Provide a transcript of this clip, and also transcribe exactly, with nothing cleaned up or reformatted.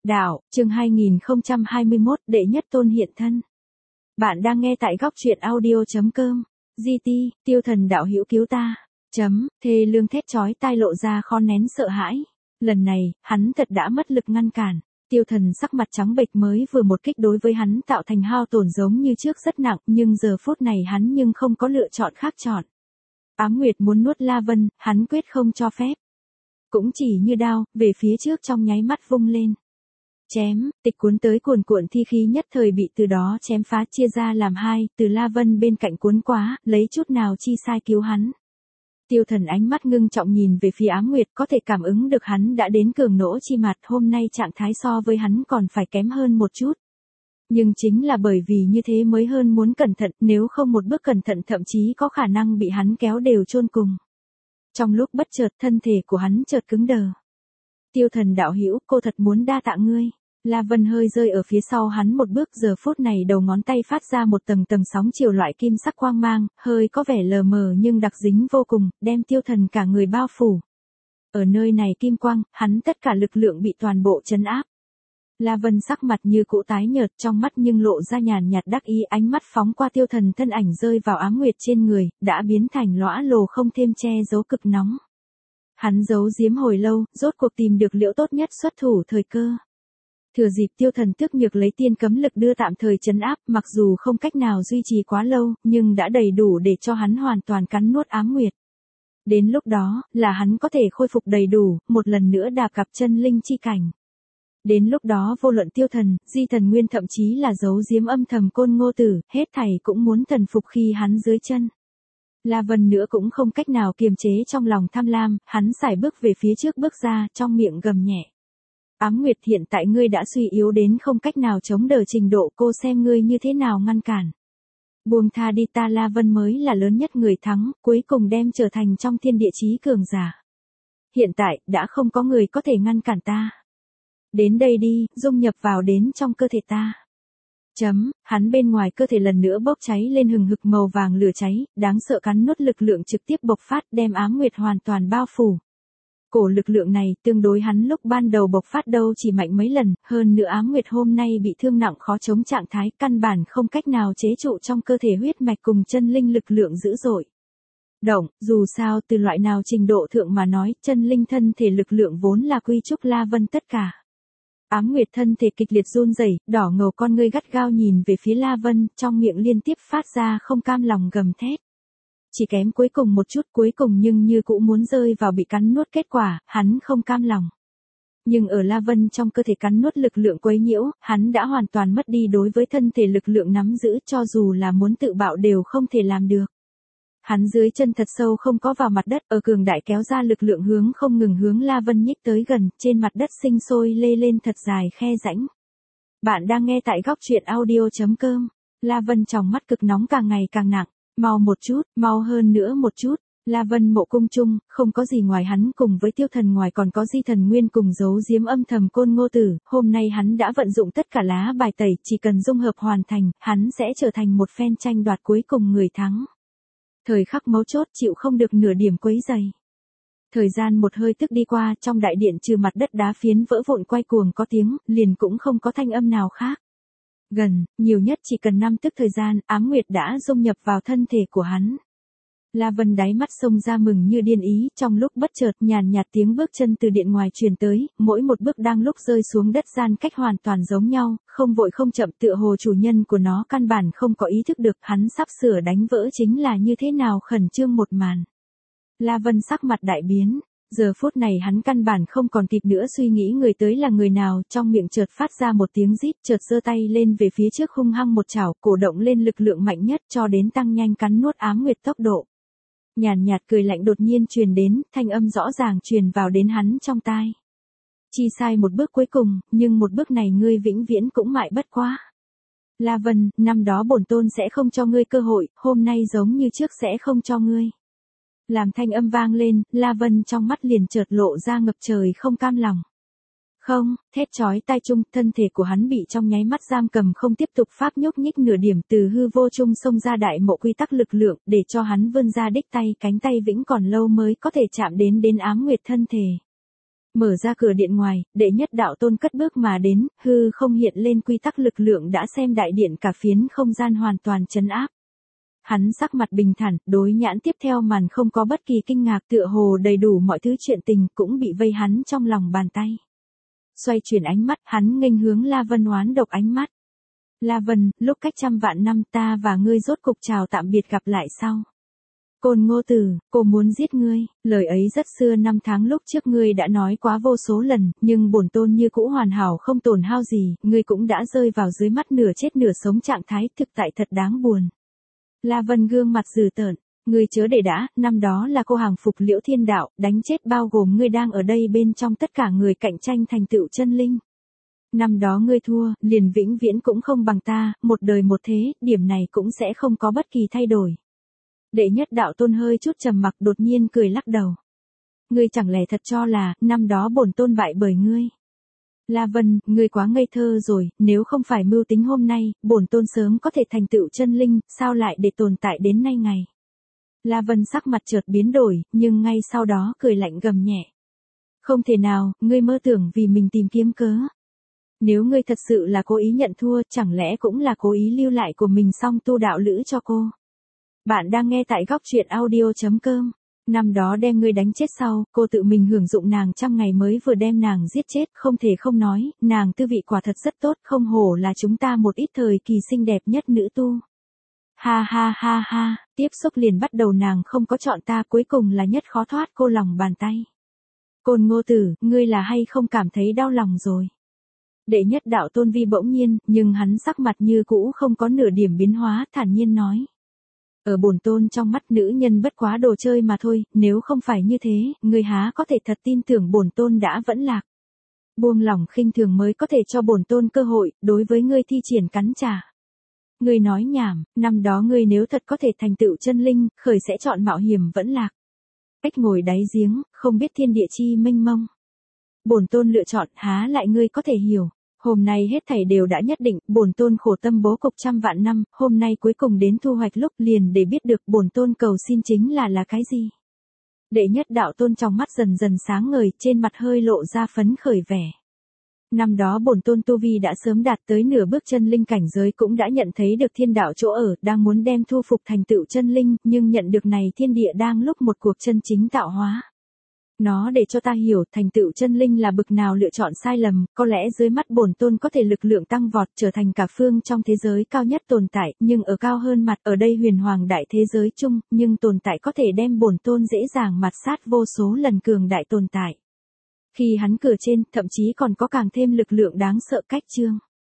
Đạo, chương hai nghìn không trăm hai mươi mốt, đệ nhất tôn hiện thân. Bạn đang nghe tại góc truyện audio.com. giê tê, tiêu thần đạo hữu cứu ta. Chấm, thê lương thét chói tai lộ ra khó nén sợ hãi. Lần này, hắn thật đã mất lực ngăn cản. Tiêu thần sắc mặt trắng bệch mới vừa một kích đối với hắn tạo thành hao tổn giống như trước rất nặng, nhưng giờ phút này hắn nhưng không có lựa chọn khác chọn. Ám Nguyệt muốn nuốt La Vân, hắn quyết không cho phép. Cũng chỉ như đao, về phía trước trong nháy mắt vung lên. Chém, tịch cuốn tới cuồn cuộn thi khí nhất thời bị từ đó chém phá chia ra làm hai, từ La Vân bên cạnh cuốn quá, lấy chút nào chi sai cứu hắn. Tiêu thần ánh mắt ngưng trọng nhìn về phía Ám Nguyệt, có thể cảm ứng được hắn đã đến cường nỗ chi mặt, hôm nay trạng thái so với hắn còn phải kém hơn một chút. Nhưng chính là bởi vì như thế mới hơn muốn cẩn thận, nếu không một bước cẩn thận thậm chí có khả năng bị hắn kéo đều chôn cùng. Trong lúc bất chợt thân thể của hắn chợt cứng đờ. Tiêu thần đạo hữu, cô thật muốn đa tạ ngươi. La Vân hơi rơi ở phía sau hắn một bước, giờ phút này đầu ngón tay phát ra một tầng tầng sóng chiều loại kim sắc quang mang, hơi có vẻ lờ mờ nhưng đặc dính vô cùng, đem tiêu thần cả người bao phủ. Ở nơi này kim quang, hắn tất cả lực lượng bị toàn bộ trấn áp. La Vân sắc mặt như cũ tái nhợt, trong mắt nhưng lộ ra nhàn nhạt đắc ý, ánh mắt phóng qua tiêu thần thân ảnh rơi vào Ám Nguyệt trên người, đã biến thành lõa lồ không thêm che giấu cực nóng. Hắn giấu giếm hồi lâu, rốt cuộc tìm được liễu tốt nhất xuất thủ thời cơ. Thừa dịp tiêu thần tức nhược lấy tiên cấm lực đưa tạm thời trấn áp, mặc dù không cách nào duy trì quá lâu, nhưng đã đầy đủ để cho hắn hoàn toàn cắn nuốt Ám Nguyệt. Đến lúc đó, là hắn có thể khôi phục đầy đủ, một lần nữa đạp cặp chân linh chi cảnh. Đến lúc đó vô luận tiêu thần, di thần nguyên thậm chí là giấu giếm âm thầm Côn Ngô Tử, hết thảy cũng muốn thần phục khi hắn dưới chân. La Vân nữa cũng không cách nào kiềm chế trong lòng tham lam, hắn sải bước về phía trước bước ra, trong miệng gầm nhẹ. Ám Nguyệt, hiện tại ngươi đã suy yếu đến không cách nào chống đỡ trình độ, cô xem ngươi như thế nào ngăn cản. Buông tha đi, ta La Vân mới là lớn nhất người thắng, cuối cùng đem trở thành trong thiên địa chí cường giả. Hiện tại, đã không có người có thể ngăn cản ta. Đến đây đi, dung nhập vào đến trong cơ thể ta. Chấm, hắn bên ngoài cơ thể lần nữa bốc cháy lên hừng hực màu vàng lửa cháy, đáng sợ cắn nuốt lực lượng trực tiếp bộc phát đem Ám Nguyệt hoàn toàn bao phủ. Cổ lực lượng này tương đối hắn lúc ban đầu bộc phát đâu chỉ mạnh mấy lần, hơn nữa Ám Nguyệt hôm nay bị thương nặng khó chống trạng thái, căn bản không cách nào chế trụ trong cơ thể huyết mạch cùng chân linh lực lượng dữ dội. Động, dù sao từ loại nào trình độ thượng mà nói, chân linh thân thể lực lượng vốn là quy trúc La Vân tất cả. Ám Nguyệt thân thể kịch liệt run rẩy, đỏ ngầu con ngươi gắt gao nhìn về phía La Vân, trong miệng liên tiếp phát ra không cam lòng gầm thét. Chỉ kém cuối cùng một chút, cuối cùng nhưng như cũng muốn rơi vào bị cắn nuốt kết quả, hắn không cam lòng. Nhưng ở La Vân trong cơ thể cắn nuốt lực lượng quấy nhiễu, hắn đã hoàn toàn mất đi đối với thân thể lực lượng nắm giữ, cho dù là muốn tự bạo đều không thể làm được. Hắn dưới chân thật sâu không có vào mặt đất, ở cường đại kéo ra lực lượng hướng không ngừng hướng La Vân nhích tới gần, trên mặt đất sinh sôi lê lên thật dài khe rãnh. Bạn đang nghe tại góc truyện audio.com. La Vân trong mắt cực nóng càng ngày càng nặng, mau một chút, mau hơn nữa một chút. La Vân mộ cung chung, không có gì ngoài hắn cùng với tiêu thần, ngoài còn có di thần nguyên cùng giấu giếm âm thầm Côn Ngô Tử, hôm nay hắn đã vận dụng tất cả lá bài tẩy, chỉ cần dung hợp hoàn thành, hắn sẽ trở thành một phen tranh đoạt cuối cùng người thắng. Thời khắc mấu chốt chịu không được nửa điểm quấy dày. Thời gian một hơi tức đi qua, trong đại điện trừ mặt đất đá phiến vỡ vụn quay cuồng có tiếng, liền cũng không có thanh âm nào khác. Gần, nhiều nhất chỉ cần năm tức thời gian, Ám Nguyệt đã dung nhập vào thân thể của hắn. La Vân đáy mắt xông ra mừng như điên ý, trong lúc bất chợt nhàn nhạt tiếng bước chân từ điện ngoài truyền tới, mỗi một bước đang lúc rơi xuống đất gian cách hoàn toàn giống nhau, không vội không chậm, tựa hồ chủ nhân của nó căn bản không có ý thức được hắn sắp sửa đánh vỡ chính là như thế nào khẩn trương một màn. La Vân sắc mặt đại biến, giờ phút này hắn căn bản không còn kịp nữa suy nghĩ người tới là người nào, trong miệng chợt phát ra một tiếng rít, chợt giơ tay lên về phía trước hung hăng một chảo, cổ động lên lực lượng mạnh nhất cho đến tăng nhanh cắn nuốt Ám Nguyệt tốc độ. Nhàn nhạt cười lạnh đột nhiên truyền đến, thanh âm rõ ràng truyền vào đến hắn trong tai. Chi sai một bước cuối cùng, nhưng một bước này ngươi vĩnh viễn cũng mại bất quá. La Vân, năm đó bổn tôn sẽ không cho ngươi cơ hội, hôm nay giống như trước sẽ không cho ngươi. Làm thanh âm vang lên, La Vân trong mắt liền chợt lộ ra ngập trời không cam lòng. Không, thét chói tai chung, thân thể của hắn bị trong nháy mắt giam cầm không tiếp tục pháp nhúc nhích nửa điểm, từ hư vô chung xông ra đại mộ quy tắc lực lượng, để cho hắn vươn ra đích tay, cánh tay vĩnh còn lâu mới có thể chạm đến đến Ám Nguyệt thân thể. Mở ra cửa điện ngoài, đệ nhất đạo tôn cất bước mà đến, hư không hiện lên quy tắc lực lượng đã xem đại điện cả phiến không gian hoàn toàn trấn áp. Hắn sắc mặt bình thản, đối nhãn tiếp theo màn không có bất kỳ kinh ngạc, tựa hồ đầy đủ mọi thứ chuyện tình cũng bị vây hắn trong lòng bàn tay. Xoay chuyển ánh mắt, hắn nghênh hướng La Vân oán độc ánh mắt. La Vân, lúc cách trăm vạn năm ta và ngươi rốt cục chào tạm biệt gặp lại sau. Côn Ngô Tử, cô muốn giết ngươi, lời ấy rất xưa năm tháng lúc trước ngươi đã nói quá vô số lần, nhưng bổn tôn như cũ hoàn hảo không tổn hao gì, ngươi cũng đã rơi vào dưới mắt nửa chết nửa sống trạng thái, thực tại thật đáng buồn. La Vân gương mặt dữ tợn, ngươi chớ để đã, năm đó là cô hàng phục Liễu Thiên Đạo, đánh chết bao gồm ngươi đang ở đây bên trong tất cả người cạnh tranh thành tựu chân linh. Năm đó ngươi thua, liền vĩnh viễn cũng không bằng ta, một đời một thế, điểm này cũng sẽ không có bất kỳ thay đổi. Đệ nhất đạo tôn hơi chút trầm mặc đột nhiên cười lắc đầu. Ngươi chẳng lẽ thật cho là, năm đó bổn tôn bại bởi ngươi. La Vân, ngươi quá ngây thơ rồi, nếu không phải mưu tính hôm nay, bổn tôn sớm có thể thành tựu chân linh, sao lại để tồn tại đến nay ngày. La Vân sắc mặt chợt biến đổi, nhưng ngay sau đó cười lạnh gầm nhẹ. Không thể nào, ngươi mơ tưởng vì mình tìm kiếm cớ. Nếu ngươi thật sự là cố ý nhận thua, chẳng lẽ cũng là cố ý lưu lại của mình song tu đạo lữ cho cô. Bạn đang nghe tại góc truyện audio chấm com. Năm đó đem ngươi đánh chết sau, cô tự mình hưởng dụng nàng trăm ngày mới vừa đem nàng giết chết, không thể không nói, nàng tư vị quả thật rất tốt, không hổ là chúng ta một ít thời kỳ xinh đẹp nhất nữ tu. Ha ha ha ha, tiếp xúc liền bắt đầu nàng không có chọn ta, cuối cùng là nhất khó thoát cô lòng bàn tay. Côn Ngô Tử, ngươi là hay không cảm thấy đau lòng rồi. Đệ nhất đạo tôn vi bỗng nhiên, nhưng hắn sắc mặt như cũ không có nửa điểm biến hóa, thản nhiên nói. Ở bổn tôn trong mắt nữ nhân bất quá đồ chơi mà thôi, nếu không phải như thế, ngươi há có thể thật tin tưởng bổn tôn đã vẫn lạc. Buông lỏng khinh thường mới có thể cho bổn tôn cơ hội, đối với ngươi thi triển cắn trả. Ngươi nói nhảm, năm đó ngươi nếu thật có thể thành tựu chân linh, khởi sẽ chọn mạo hiểm vẫn lạc. Cách ngồi đáy giếng, không biết thiên địa chi mênh mông. Bổn tôn lựa chọn, há lại ngươi có thể hiểu. Hôm nay hết thảy đều đã nhất định, bổn tôn khổ tâm bố cục trăm vạn năm, hôm nay cuối cùng đến thu hoạch lúc liền để biết được bổn tôn cầu xin chính là là cái gì. Đệ nhất đạo tôn trong mắt dần dần sáng ngời, trên mặt hơi lộ ra phấn khởi vẻ. Năm đó bổn tôn tu vi đã sớm đạt tới nửa bước chân linh cảnh giới, cũng đã nhận thấy được thiên đạo chỗ ở, đang muốn đem thu phục thành tựu chân linh, nhưng nhận được này thiên địa đang lúc một cuộc chân chính tạo hóa. Nó để cho ta hiểu thành tựu chân linh là bực nào lựa chọn sai lầm, có lẽ dưới mắt bổn tôn có thể lực lượng tăng vọt trở thành cả phương trong thế giới cao nhất tồn tại, nhưng ở cao hơn mặt ở đây huyền hoàng đại thế giới chung, nhưng tồn tại có thể đem bổn tôn dễ dàng mặt sát vô số lần cường đại tồn tại. Khi hắn cửa trên, thậm chí còn có càng thêm lực lượng đáng sợ cách chương.